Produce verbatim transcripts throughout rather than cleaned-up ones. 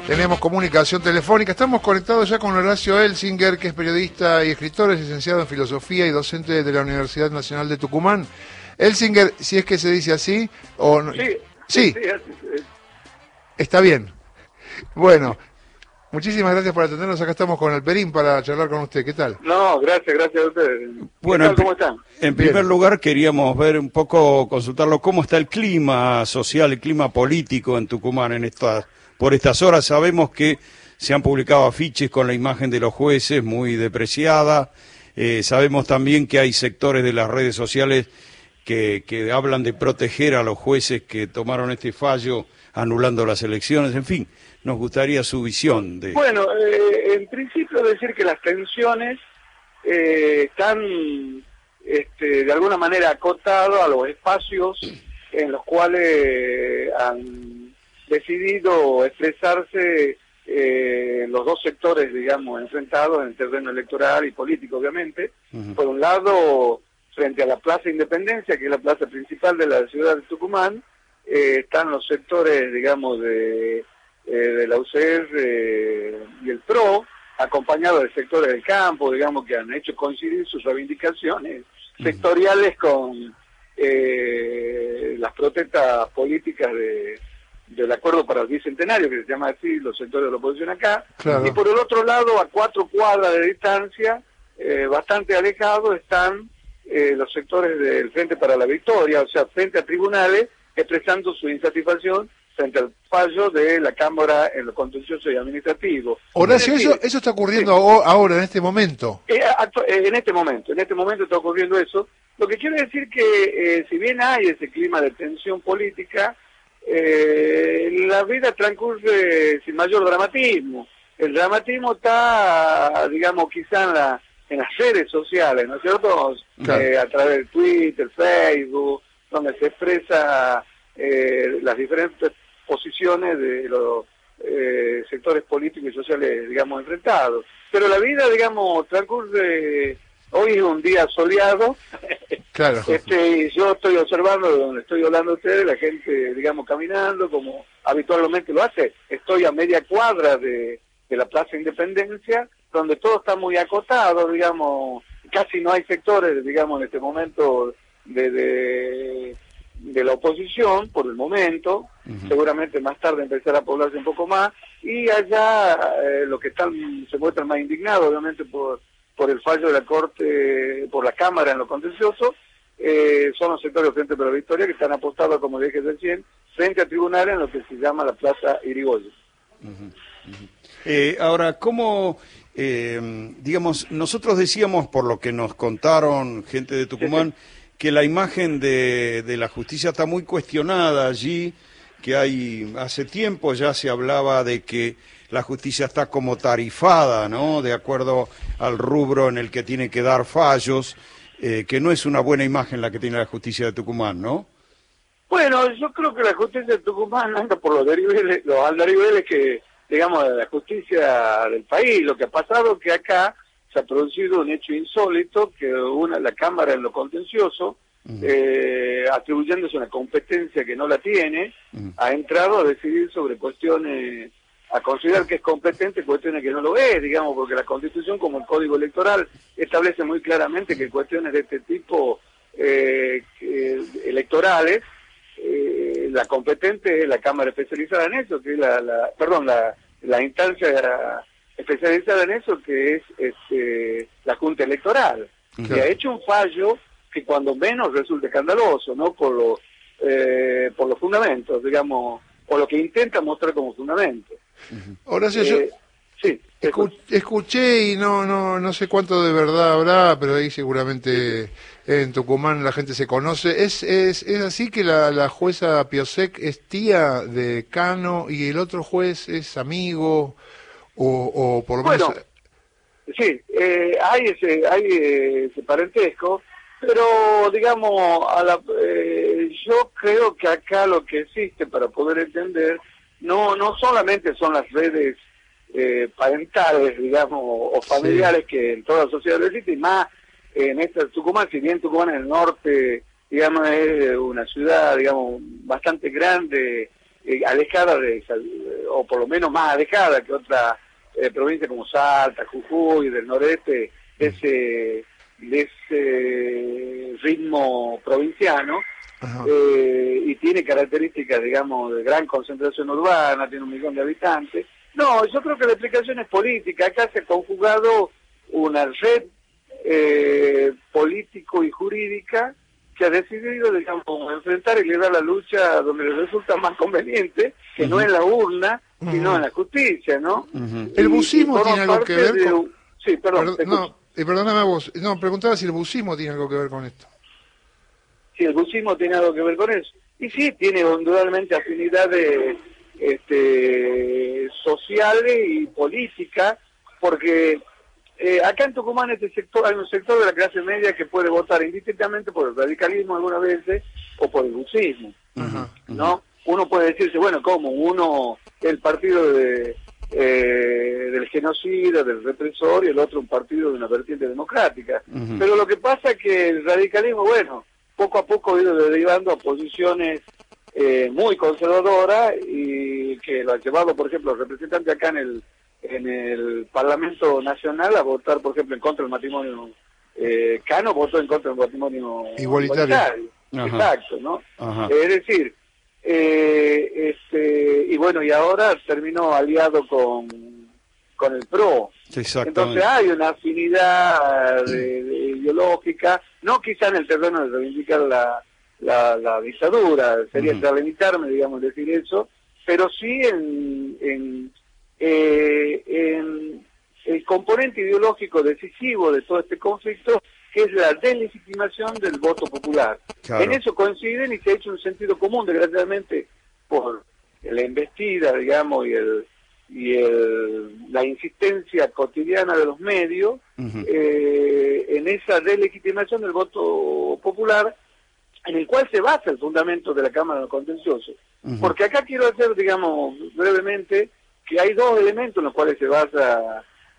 Tenemos comunicación telefónica. Estamos conectados ya con Horacio Elsinger, que es periodista y escritor, es licenciado en filosofía y docente de la Universidad Nacional de Tucumán. Elsinger, si es que se dice así, o no... Sí, sí. sí, sí. Está bien. Bueno, muchísimas gracias por atendernos. Acá estamos con Alperín para charlar con usted. ¿Qué tal? No, gracias, gracias a ustedes. Bueno, ¿Qué tal? ¿Cómo están? En primer Bien. lugar queríamos ver un poco, consultarlo, cómo está el clima social, el clima político en Tucumán en estas, por estas horas. Sabemos que se han publicado afiches con la imagen de los jueces muy depreciada. Eh, sabemos también que hay sectores de las redes sociales que, que hablan de proteger a los jueces que tomaron este fallo anulando las elecciones. En fin, nos gustaría su visión de... Bueno, eh, en principio decir que las tensiones eh, están este, de alguna manera acotadas a los espacios en los cuales han decidido expresarse eh, los dos sectores, digamos, enfrentados en el terreno electoral y político, obviamente. Uh-huh. Por un lado, frente a la Plaza Independencia, que es la plaza principal de la ciudad de Tucumán, eh, están los sectores, digamos, de, eh, de la U C R eh, y el P R O, acompañados de sectores del campo, digamos, que han hecho coincidir sus reivindicaciones uh-huh. sectoriales con eh, las protestas políticas de del acuerdo para el bicentenario, que se llama así, los sectores de la oposición acá, claro. Y por el otro lado, a cuatro cuadras de distancia, eh, bastante alejados, están eh, los sectores del Frente para la Victoria, o sea, frente a tribunales, expresando su insatisfacción frente al fallo de la Cámara en lo contencioso y administrativo. Horacio, decir, eso, eso está ocurriendo sí. ahora, en este momento. Eh, en este momento, en este momento está ocurriendo eso. Lo que quiero decir que, eh, si bien hay ese clima de tensión política, Eh, la vida transcurre sin mayor dramatismo. El dramatismo está, digamos, quizá en, la, en las redes sociales, ¿no es cierto? Claro. Eh, a través de Twitter, Facebook, donde se expresa eh, las diferentes posiciones de los eh, sectores políticos y sociales, digamos, enfrentados. Pero la vida, digamos, transcurre... Hoy es un día soleado. Claro. Este, yo estoy observando donde estoy hablando a ustedes, la gente, digamos, caminando como habitualmente lo hace. Estoy a media cuadra de, de la Plaza Independencia, donde todo está muy acotado, digamos, casi no hay sectores, digamos, en este momento de, de, de la oposición, por el momento. Uh-huh. Seguramente más tarde empezará a poblarse un poco más. Y allá eh, los que están se muestran más indignados, obviamente, por... por el fallo de la Corte, por la Cámara en lo contencioso, eh, son los sectores Frente para la Victoria que están apostados, como dije recién, frente a tribunales en lo que se llama la Plaza Irigoyen. Uh-huh, uh-huh. Eh, ahora, ¿cómo, eh, digamos, nosotros decíamos, por lo que nos contaron gente de Tucumán, sí, sí. que la imagen de, de la justicia está muy cuestionada allí, que hay, hace tiempo ya se hablaba de que la justicia está como tarifada, ¿no?, de acuerdo al rubro en el que tiene que dar fallos, eh, que no es una buena imagen la que tiene la justicia de Tucumán, ¿no? Bueno, yo creo que la justicia de Tucumán anda por los deriveles, los andariveles que, digamos, de la justicia del país. Lo que ha pasado es que acá se ha producido un hecho insólito, que una la Cámara en lo contencioso, uh-huh. eh, atribuyéndose una competencia que no la tiene, uh-huh. ha entrado a decidir sobre cuestiones... a considerar que es competente cuestiones que no lo es, digamos, porque la Constitución, como el Código Electoral, establece muy claramente que cuestiones de este tipo eh, eh, electorales, eh, la competente es la Cámara especializada en eso, que es la, la perdón, la, la instancia especializada en eso, que es este, la Junta Electoral, claro. que ha hecho un fallo que cuando menos resulta escandaloso, ¿no?, por los, eh, por los fundamentos, digamos, o lo que intenta mostrar como fundamento. Horacio, eh, yo sí, escu escuché y no no no sé cuánto de verdad habrá, pero ahí seguramente sí. en Tucumán la gente se conoce. ¿Es es, es así que la, la jueza Piosek es tía de Cano y el otro juez es amigo o, o por lo menos... Bueno, sí, eh, hay ese hay ese parentesco, pero digamos, a la, eh, yo creo que acá lo que existe para poder entender no no solamente son las redes eh, parentales, digamos, o familiares sí. que en toda la sociedad existen, y más en esta Tucumán, si bien Tucumán en el norte, digamos, es una ciudad, digamos, bastante grande eh, alejada de, o por lo menos más alejada que otra eh, provincia como Salta, Jujuy, del noreste, de ese, de ese ritmo provinciano, eh, y tiene características, digamos, de gran concentración urbana, tiene un millón de habitantes. No, yo creo que la explicación es política. Acá se ha conjugado una red eh, político y jurídica que ha decidido, digamos, enfrentar y liderar la lucha donde le resulta más conveniente, que uh-huh. no en la urna, uh-huh. sino en la justicia, ¿no? Uh-huh. ¿El bucismo tiene algo que ver con...? De... Sí, perdón. Perd... No, eh, perdóname a vos. No, preguntaba si el bucismo tiene algo que ver con esto. Si el bucismo tiene algo que ver con eso. Y sí, tiene indudablemente afinidades este, sociales y políticas, porque eh, acá en Tucumán este sector, hay un sector de la clase media que puede votar indistintamente por el radicalismo algunas veces o por el bucismo, uh-huh. ¿no? Uno puede decirse, bueno, ¿cómo? Uno, el partido de, eh, del genocida, del represor, y el otro un partido de una vertiente democrática. Uh-huh. Pero lo que pasa es que el radicalismo, bueno, poco a poco ha ido derivando a posiciones eh, muy conservadoras y que lo ha llevado, por ejemplo, los representantes acá en el en el Parlamento Nacional a votar, por ejemplo, en contra del matrimonio. eh, Cano votó en contra del matrimonio igualitario. igualitario. Exacto, ¿no? Ajá. Es decir, eh, este y bueno, y ahora terminó aliado con, con el P R O. Entonces hay una afinidad de, de ideológica, no quizá en el terreno de reivindicar la, la, la dictadura, sería uh-huh. extralimitarme, digamos, decir eso, pero sí en, en, eh, en el componente ideológico decisivo de todo este conflicto, que es la deslegitimación del voto popular. Claro. En eso coinciden y se ha hecho un sentido común, desgraciadamente, por la embestida, digamos, y el y el, la insistencia cotidiana de los medios uh-huh. eh, en esa deslegitimación del voto popular, en el cual se basa el fundamento de la Cámara de Contencioso. Uh-huh. Porque acá quiero hacer, digamos, brevemente, que hay dos elementos en los cuales se basa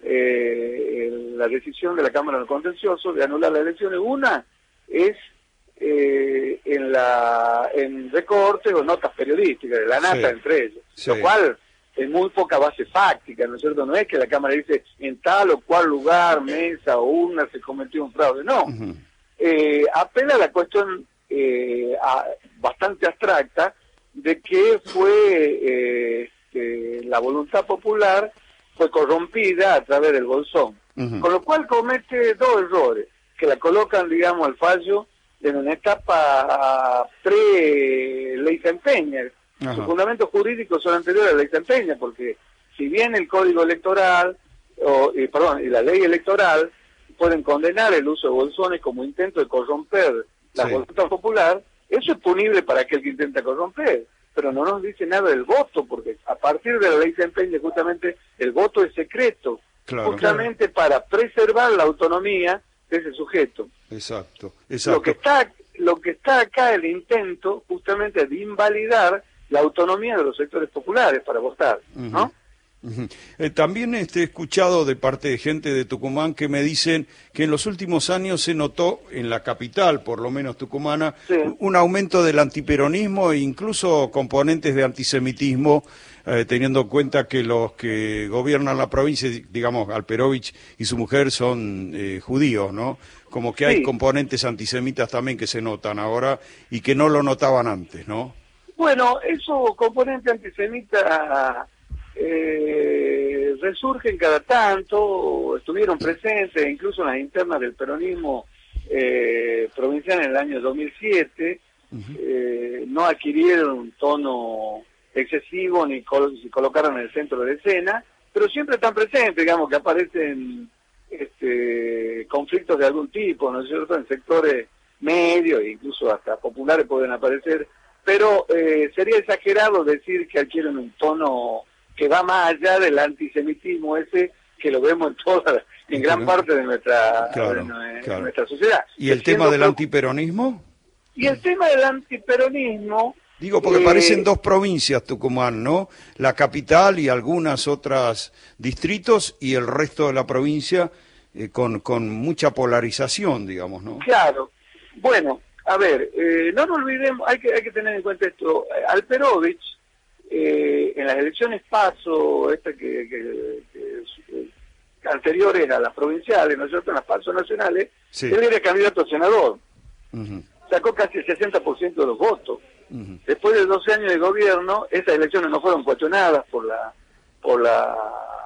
eh, la decisión de la Cámara de Contencioso de anular las elecciones. Una es eh, en la en recortes o notas periodísticas, de la nata sí. entre ellos, sí. lo cual es muy poca base fáctica, ¿no es cierto? No es que la Cámara dice en tal o cual lugar, mesa o urna se cometió un fraude, no. Uh-huh. Eh, apela a la cuestión eh, a, bastante abstracta de que fue eh, que la voluntad popular fue corrompida a través del bolsón. Uh-huh. Con lo cual comete dos errores, que la colocan, digamos, al fallo en una etapa pre-ley Sempeña. Ajá. Los fundamentos jurídicos son anteriores a la ley Sempeña, porque si bien el Código Electoral, o, y, perdón, y la ley electoral pueden condenar el uso de bolsones como intento de corromper la sí. voluntad popular, eso es punible para aquel que intenta corromper, pero no nos dice nada del voto, porque a partir de la ley Sempeña justamente el voto es secreto, claro, justamente claro. para preservar la autonomía de ese sujeto. Exacto, exacto. Lo que está, lo que está acá el intento justamente de invalidar la autonomía de los sectores populares para votar, ¿no? Uh-huh. Uh-huh. Eh, también este, he escuchado de parte de gente de Tucumán que me dicen que en los últimos años se notó, en la capital, por lo menos tucumana, sí. un aumento del antiperonismo e incluso componentes de antisemitismo, eh, teniendo en cuenta que los que gobiernan la provincia, digamos, Alperovich y su mujer son eh, judíos, ¿no? Como que hay sí. componentes antisemitas también que se notan ahora y que no lo notaban antes, ¿no? Bueno, esos componentes antisemitas eh, resurgen cada tanto, estuvieron presentes incluso en las internas del peronismo eh, provincial en el año dos mil siete, uh-huh. eh, no adquirieron un tono excesivo ni col- se colocaron en el centro de la escena, pero siempre están presentes, digamos, que aparecen este, conflictos de algún tipo, ¿no es cierto?, en sectores medios e incluso hasta populares pueden aparecer. Pero eh, sería exagerado decir que adquieren un tono que va más allá del antisemitismo ese que lo vemos en toda, en gran parte de nuestra, claro, de, claro. nuestra sociedad. ¿Y el tema del antiperonismo? Y el tema del antiperonismo... Digo, porque eh, parecen dos provincias, Tucumán, ¿no? La capital y algunas otras distritos y el resto de la provincia eh, con, con mucha polarización, digamos, ¿no? Claro. Bueno... A ver, eh, no nos olvidemos, hay que hay que tener en cuenta esto. Alperovich eh, en las elecciones PASO, esta que, que, que, que anteriores a las provinciales, ¿no es cierto?, en las PASO nacionales, sí. Él era candidato a senador. Uh-huh. Sacó casi el sesenta por ciento de los votos. Uh-huh. Después de doce años de gobierno, esas elecciones no fueron cuestionadas por la por la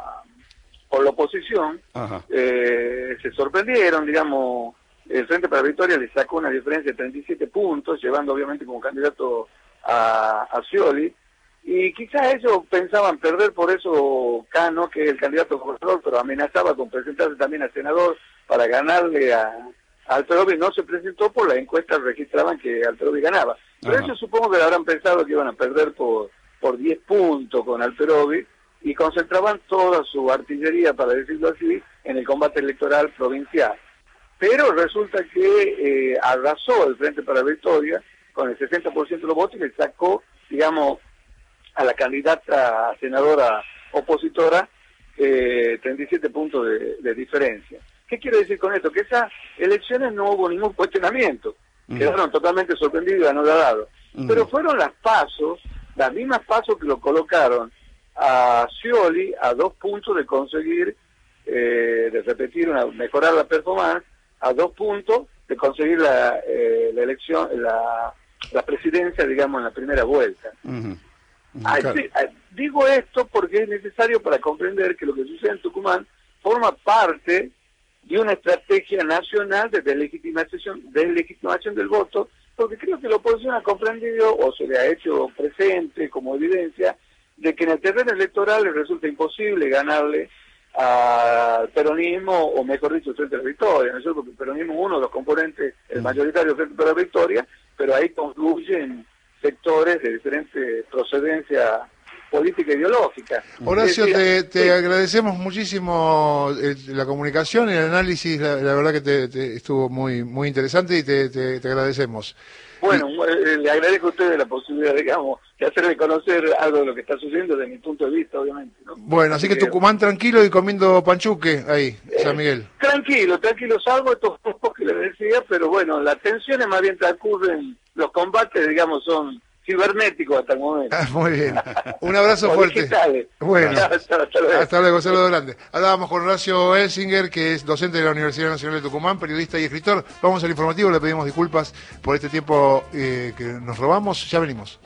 por la oposición. Uh-huh. eh, se sorprendieron, digamos, el Frente para la Victoria le sacó una diferencia de treinta y siete puntos, llevando obviamente como candidato a, a Scioli, y quizás ellos pensaban perder, por eso Cano, que es el candidato a gobernador, pero amenazaba con presentarse también a senador para ganarle a Alterovi, no se presentó, por las encuestas registraban que Alterovi ganaba. Pero Ajá. ellos supongo que habrán pensado que iban a perder por por diez puntos con Alterovi y concentraban toda su artillería, para decirlo así, en el combate electoral provincial. Pero resulta que eh, arrasó el Frente para la Victoria con el sesenta por ciento de los votos y le sacó, digamos, a la candidata a senadora opositora eh, treinta y siete puntos de, de diferencia. ¿Qué quiero decir con esto? Que esas elecciones no hubo ningún cuestionamiento, uh-huh. quedaron totalmente sorprendidos y anodadados. Uh-huh. Pero fueron las pasos, las mismas pasos que lo colocaron a Scioli a dos puntos de conseguir, eh, de repetir, una, mejorar la performance, a dos puntos de conseguir la, eh, la elección, la, la presidencia, digamos, en la primera vuelta. Uh-huh. Uh-huh. Ay, claro. sí, digo esto porque es necesario para comprender que lo que sucede en Tucumán forma parte de una estrategia nacional de deslegitimación, deslegitimación del voto, porque creo que la oposición ha comprendido, o se le ha hecho presente como evidencia, de que en el terreno electoral les resulta imposible ganarle al peronismo, o mejor dicho, Frente a la Victoria, ¿no es cierto? Porque el peronismo es uno de los componentes, el mayoritario Frente para la Victoria, pero ahí confluyen sectores de diferente procedencia política e ideológica. Horacio, es decir, te, te sí. agradecemos muchísimo eh, la comunicación, el análisis, la, la verdad que te, te estuvo muy muy interesante y te, te, te agradecemos. Bueno, y, eh, le agradezco a ustedes la posibilidad, digamos, de hacerle conocer algo de lo que está sucediendo desde mi punto de vista, obviamente, ¿no? Bueno, así, así que, que Tucumán tranquilo y comiendo panchuque ahí, eh, San Miguel. Tranquilo, tranquilo, salvo estos pocos que les decía, pero bueno, las tensiones más bien transcurren, los combates, digamos, son cibernéticos hasta el momento. Ah, muy bien. Un abrazo fuerte. Digitales. Bueno, hasta, hasta luego. Hasta luego, saludo grande. Hablábamos con Horacio Elsinger, que es docente de la Universidad Nacional de Tucumán, periodista y escritor. Vamos al informativo, le pedimos disculpas por este tiempo eh, que nos robamos. Ya venimos.